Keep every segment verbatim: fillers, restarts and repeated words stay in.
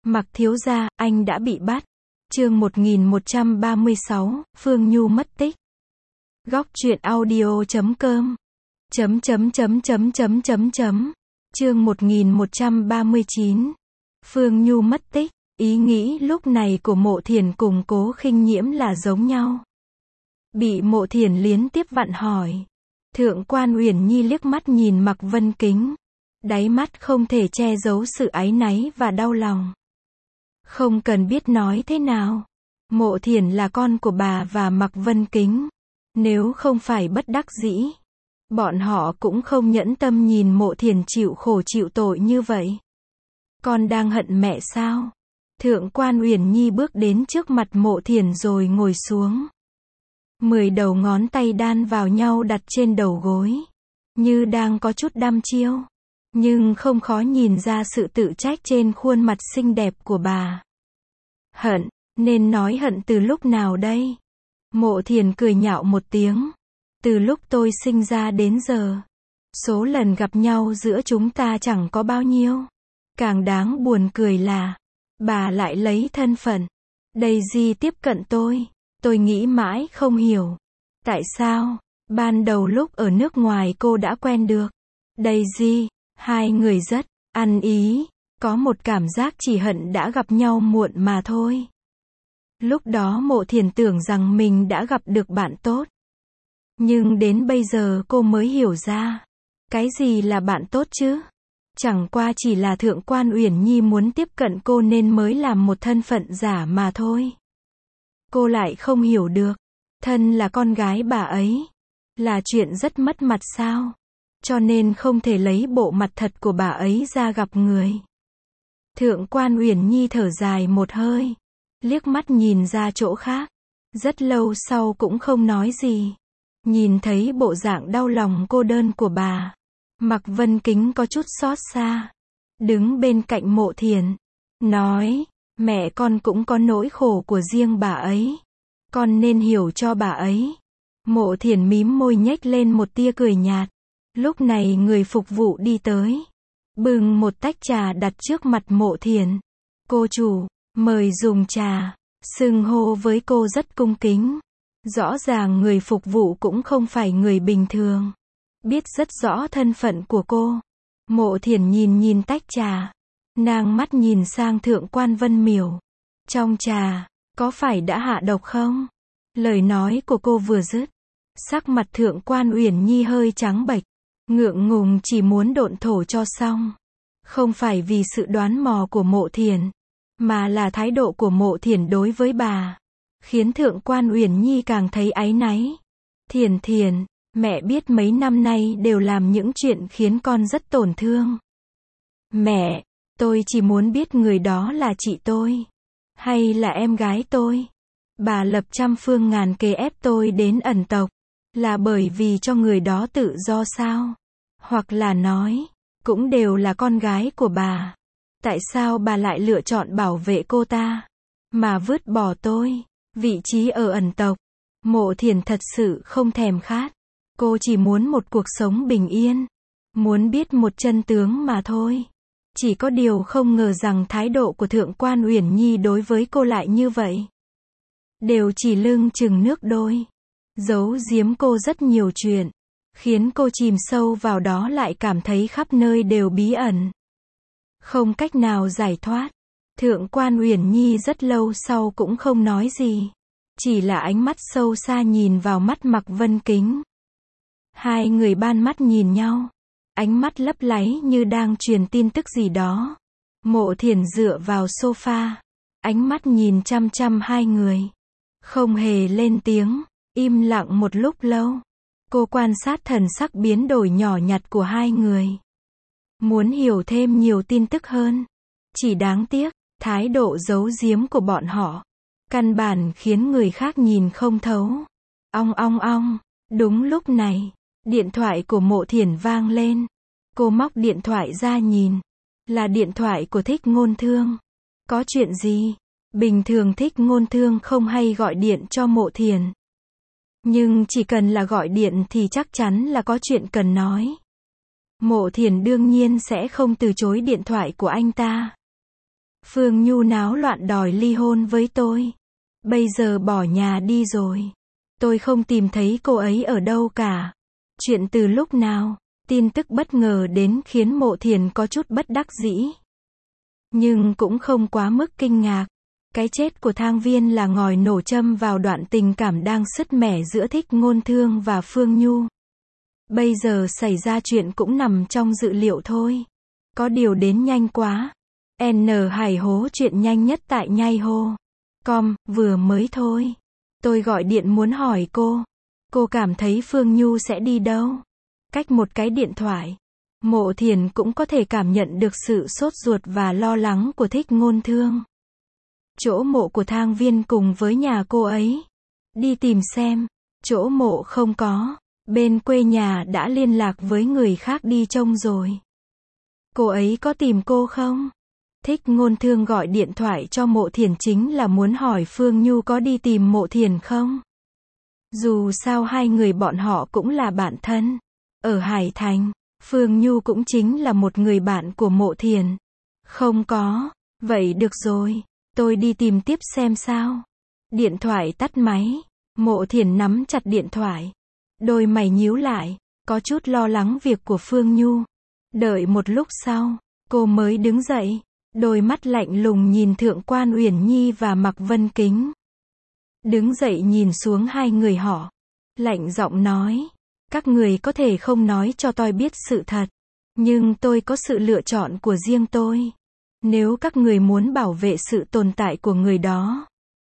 Mặc thiếu gia, anh đã bị bắt. Chương một nghìn một trăm ba mươi sáu, Phương Nhu mất tích. Góc truyện audio chấm com. Chấm chấm chấm chấm chấm chấm chấm. Chương một nghìn một trăm ba mươi chín. Phương Nhu mất tích. Ý nghĩ lúc này của Mộ Thiển cùng Cố Khinh Nhiễm là giống nhau. Bị Mộ Thiển liên tiếp vặn hỏi. Thượng quan Uyển Nhi liếc mắt nhìn Mạc Vân Kính. Đáy mắt không thể che giấu sự áy náy và đau lòng. Không cần biết nói thế nào. Mộ Thiển là con của bà và Mạc Vân Kính. Nếu không phải bất đắc dĩ, bọn họ cũng không nhẫn tâm nhìn Mộ Thiển chịu khổ chịu tội như vậy. Con đang hận mẹ sao? Thượng quan Uyển Nhi bước đến trước mặt Mộ Thiển rồi ngồi xuống. Mười đầu ngón tay đan vào nhau đặt trên đầu gối. Như đang có chút đăm chiêu. Nhưng không khó nhìn ra sự tự trách trên khuôn mặt xinh đẹp của bà. Hận, nên nói hận từ lúc nào đây? Mộ Thiển cười nhạo một tiếng. Từ lúc tôi sinh ra đến giờ, số lần gặp nhau giữa chúng ta chẳng có bao nhiêu. Càng đáng buồn cười là, bà lại lấy thân phận Daisy tiếp cận tôi. Tôi nghĩ mãi không hiểu. Tại sao, ban đầu lúc ở nước ngoài cô đã quen được Daisy, hai người rất ăn ý, có một cảm giác chỉ hận đã gặp nhau muộn mà thôi. Lúc đó Mộ Thiển tưởng rằng mình đã gặp được bạn tốt. Nhưng đến bây giờ cô mới hiểu ra, cái gì là bạn tốt chứ? Chẳng qua chỉ là Thượng quan Uyển Nhi muốn tiếp cận cô nên mới làm một thân phận giả mà thôi. Cô lại không hiểu được, thân là con gái bà ấy, là chuyện rất mất mặt sao? Cho nên không thể lấy bộ mặt thật của bà ấy ra gặp người. Thượng quan Uyển Nhi thở dài một hơi, liếc mắt nhìn ra chỗ khác. Rất lâu sau cũng không nói gì. Nhìn thấy bộ dạng đau lòng cô đơn của bà, Mạc Vân Kính có chút xót xa. Đứng bên cạnh Mộ Thiển, nói, mẹ con cũng có nỗi khổ của riêng bà ấy. Con nên hiểu cho bà ấy. Mộ Thiển mím môi nhếch lên một tia cười nhạt. Lúc này người phục vụ đi tới. Bưng một tách trà đặt trước mặt Mộ Thiển. Cô chủ, mời dùng trà. Xưng hô với cô rất cung kính. Rõ ràng người phục vụ cũng không phải người bình thường. Biết rất rõ thân phận của cô. Mộ Thiển nhìn nhìn tách trà. Nàng mắt nhìn sang Thượng quan Vân Miểu. Trong trà, có phải đã hạ độc không? Lời nói của cô vừa dứt, sắc mặt Thượng quan Uyển Nhi hơi trắng bệch. Ngượng ngùng chỉ muốn độn thổ cho xong. Không phải vì sự đoán mò của Mộ Thiển, mà là thái độ của Mộ Thiển đối với bà, khiến Thượng quan Uyển Nhi càng thấy áy náy. Thiển Thiển, mẹ biết mấy năm nay đều làm những chuyện khiến con rất tổn thương. Mẹ, tôi chỉ muốn biết người đó là chị tôi, hay là em gái tôi. Bà lập trăm phương ngàn kế ép tôi đến ẩn tộc, là bởi vì cho người đó tự do sao? Hoặc là nói, cũng đều là con gái của bà. Tại sao bà lại lựa chọn bảo vệ cô ta, mà vứt bỏ tôi, vị trí ở ẩn tộc? Mộ Thiển thật sự không thèm khát. Cô chỉ muốn một cuộc sống bình yên. Muốn biết một chân tướng mà thôi. Chỉ có điều không ngờ rằng thái độ của Thượng quan Uyển Nhi đối với cô lại như vậy. Đều chỉ lưng chừng nước đôi. Giấu giếm cô rất nhiều chuyện, khiến cô chìm sâu vào đó lại cảm thấy khắp nơi đều bí ẩn. Không cách nào giải thoát. Thượng quan Uyển Nhi rất lâu sau cũng không nói gì. Chỉ là ánh mắt sâu xa nhìn vào mắt Mạc Vân Kính. Hai người ban mắt nhìn nhau. Ánh mắt lấp láy như đang truyền tin tức gì đó. Mộ Thiển dựa vào sofa. Ánh mắt nhìn chăm chăm hai người. Không hề lên tiếng. Im lặng một lúc lâu. Cô quan sát thần sắc biến đổi nhỏ nhặt của hai người. Muốn hiểu thêm nhiều tin tức hơn. Chỉ đáng tiếc, thái độ giấu giếm của bọn họ căn bản khiến người khác nhìn không thấu. Ong ong ong. Đúng lúc này, điện thoại của Mộ Thiển vang lên. Cô móc điện thoại ra nhìn. Là điện thoại của Thích Ngôn Thương. Có chuyện gì? Bình thường Thích Ngôn Thương không hay gọi điện cho Mộ Thiển. Nhưng chỉ cần là gọi điện thì chắc chắn là có chuyện cần nói. Mộ Thiển đương nhiên sẽ không từ chối điện thoại của anh ta. Phương Nhu náo loạn đòi ly hôn với tôi. Bây giờ bỏ nhà đi rồi. Tôi không tìm thấy cô ấy ở đâu cả. Chuyện từ lúc nào? Tin tức bất ngờ đến khiến Mộ Thiền có chút bất đắc dĩ. Nhưng cũng không quá mức kinh ngạc. Cái chết của Thang Viên là ngòi nổ châm vào đoạn tình cảm đang sứt mẻ giữa Thích Ngôn Thương và Phương Nhu. Bây giờ xảy ra chuyện cũng nằm trong dự liệu thôi. Có điều đến nhanh quá. N Hải hố chuyện nhanh nhất tại nhai hô. Com, vừa mới thôi. Tôi gọi điện muốn hỏi cô. Cô cảm thấy Phương Nhu sẽ đi đâu? Cách một cái điện thoại. Mộ Thiền cũng có thể cảm nhận được sự sốt ruột và lo lắng của Thích Ngôn Thương. Chỗ mộ của Thang Viên cùng với nhà cô ấy. Đi tìm xem. Chỗ mộ không có. Bên quê nhà đã liên lạc với người khác đi trông rồi. Cô ấy có tìm cô không? Thích Ngôn Thương gọi điện thoại cho Mộ Thiền chính là muốn hỏi Phương Nhu có đi tìm Mộ Thiền không? Dù sao hai người bọn họ cũng là bạn thân. Ở Hải Thành, Phương Nhu cũng chính là một người bạn của Mộ Thiền. Không có. Vậy được rồi. Tôi đi tìm tiếp xem sao. Điện thoại tắt máy. Mộ Thiền nắm chặt điện thoại. Đôi mày nhíu lại. Có chút lo lắng việc của Phương Nhu. Đợi một lúc sau, cô mới đứng dậy. Đôi mắt lạnh lùng nhìn Thượng quan Uyển Nhi và Mạc Vân Kính. Đứng dậy nhìn xuống hai người họ. Lạnh giọng nói. Các người có thể không nói cho tôi biết sự thật. Nhưng tôi có sự lựa chọn của riêng tôi. Nếu các người muốn bảo vệ sự tồn tại của người đó.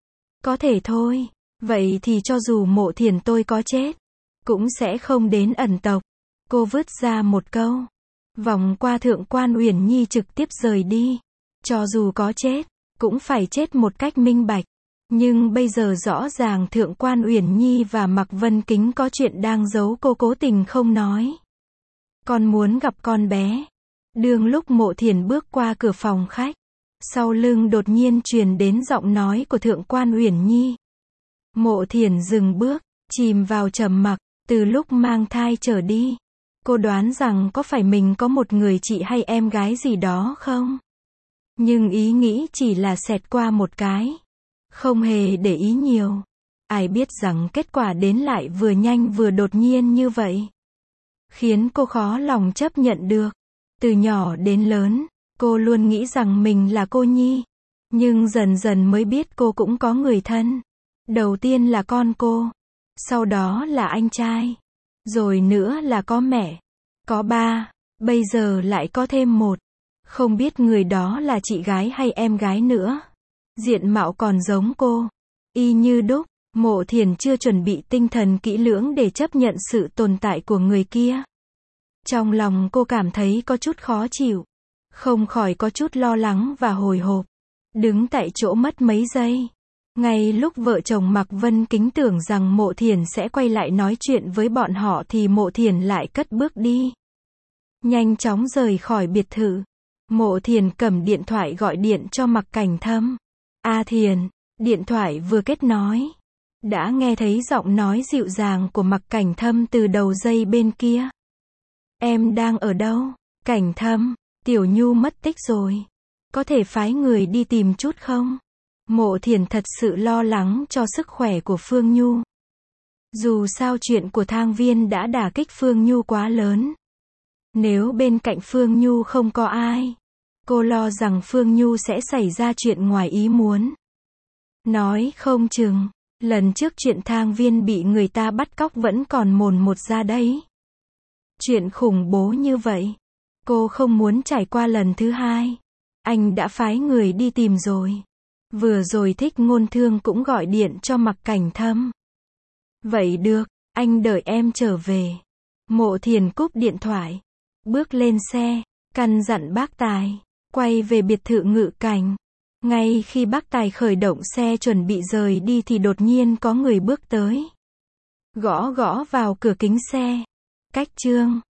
Có thể thôi. Vậy thì cho dù Mộ Thiền tôi có chết. Cũng sẽ không đến ẩn tộc. Cô vứt ra một câu. Vòng qua Thượng quan Uyển Nhi trực tiếp rời đi. Cho dù có chết. Cũng phải chết một cách minh bạch. Nhưng bây giờ rõ ràng Thượng quan Uyển Nhi và Mạc Vân Kính có chuyện đang giấu, cô cố tình không nói. Con muốn gặp con bé. Đường lúc Mộ Thiền bước qua cửa phòng khách. Sau lưng đột nhiên truyền đến giọng nói của Thượng quan Uyển Nhi. Mộ Thiền dừng bước, chìm vào trầm mặc. Từ lúc mang thai trở đi. Cô đoán rằng có phải mình có một người chị hay em gái gì đó không? Nhưng ý nghĩ chỉ là xẹt qua một cái. Không hề để ý nhiều. Ai biết rằng kết quả đến lại vừa nhanh vừa đột nhiên như vậy. Khiến cô khó lòng chấp nhận được. Từ nhỏ đến lớn, cô luôn nghĩ rằng mình là cô nhi. Nhưng dần dần mới biết cô cũng có người thân. Đầu tiên là con cô. Sau đó là anh trai. Rồi nữa là có mẹ. Có ba. Bây giờ lại có thêm một. Không biết người đó là chị gái hay em gái nữa. Diện mạo còn giống cô. Y như đúc. Mộ Thiền chưa chuẩn bị tinh thần kỹ lưỡng để chấp nhận sự tồn tại của người kia. Trong lòng cô cảm thấy có chút khó chịu. Không khỏi có chút lo lắng và hồi hộp. Đứng tại chỗ mất mấy giây. Ngay lúc vợ chồng Mạc Vân Kính tưởng rằng Mộ Thiền sẽ quay lại nói chuyện với bọn họ thì Mộ Thiền lại cất bước đi. Nhanh chóng rời khỏi biệt thự. Mộ Thiền cầm điện thoại gọi điện cho Mạc Cảnh Thâm. A Thiền, điện thoại vừa kết nối. Đã nghe thấy giọng nói dịu dàng của Mạc Cảnh Thâm từ đầu dây bên kia. Em đang ở đâu? Cảnh Thâm, Tiểu Nhu mất tích rồi. Có thể phái người đi tìm chút không? Mộ Thiền thật sự lo lắng cho sức khỏe của Phương Nhu. Dù sao chuyện của Thang Viên đã đả kích Phương Nhu quá lớn. Nếu bên cạnh Phương Nhu không có ai, cô lo rằng Phương Nhu sẽ xảy ra chuyện ngoài ý muốn. Nói không chừng, lần trước chuyện Thang Viên bị người ta bắt cóc vẫn còn mồn một ra đấy. Chuyện khủng bố như vậy, cô không muốn trải qua lần thứ hai. Anh đã phái người đi tìm rồi. Vừa rồi Thích Ngôn Thương cũng gọi điện cho Mạc Cảnh Thâm. Vậy được, anh đợi em trở về. Mộ Thiền cúp điện thoại. Bước lên xe, căn dặn bác Tài. Quay về biệt thự Ngự Cảnh. Ngay khi bác Tài khởi động xe chuẩn bị rời đi thì đột nhiên có người bước tới. Gõ gõ vào cửa kính xe. Cách Trương.